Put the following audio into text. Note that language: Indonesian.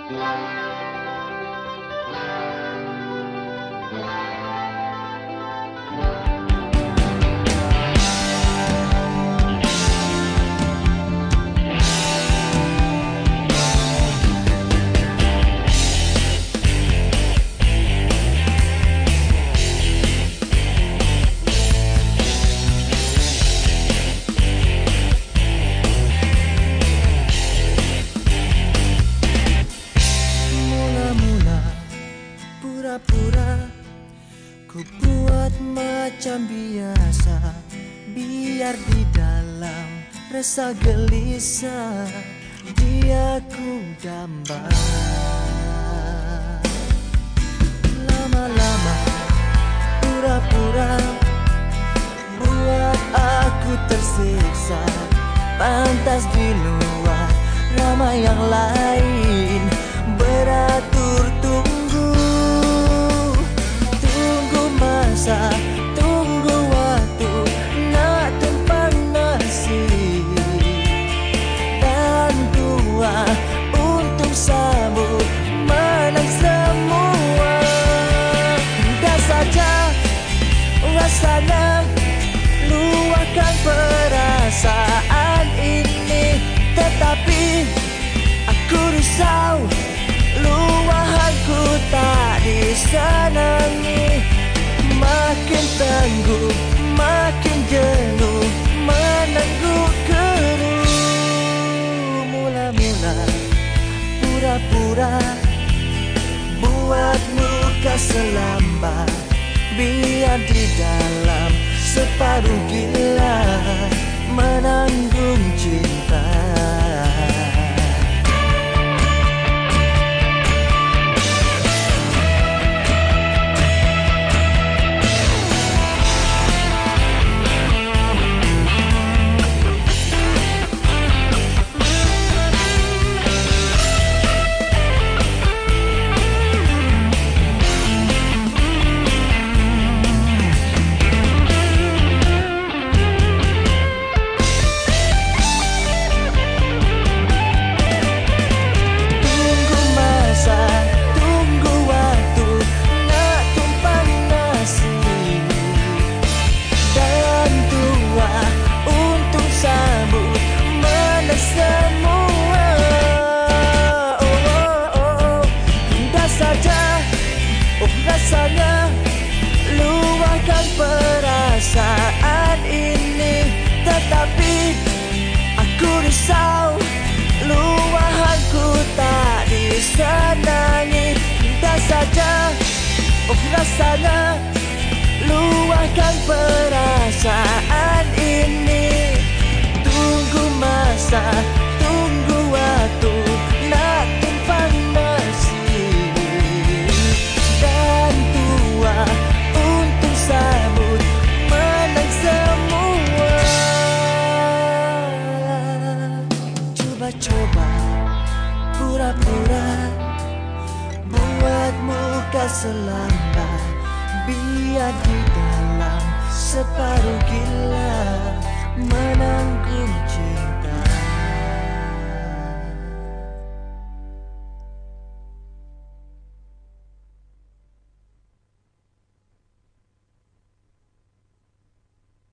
Pura-pura ku buat macam biasa, biar di dalam rasa gelisah dia ku damba. Lama-lama pura-pura buat aku tersiksa, pantas di luar ramai yang lain beratur tunggu masa, tunggu waktu nak tumpang nasi dan tua untuk sambut menang semua. Dah saja rasanya luahkan perasaan ini, tetapi aku risau luahanku tak disenangi. Makin tangguh, makin jenuh, menangguk keruh. Mula-mula pura-pura buat muka selambat, biar di dalam separuh gila menanggung cinta. Rasanya luahkan perasaan ini, tetapi aku risau luahanku tak disenangi. Dah saja rasanya luahkan perasaan ini. Tunggu masa, tunggu waktu nak tumpang nasi untuk sambut menang semua. Coba-coba pura-pura buat muka selambat, biar di dalam separuh gila menanggung cinta.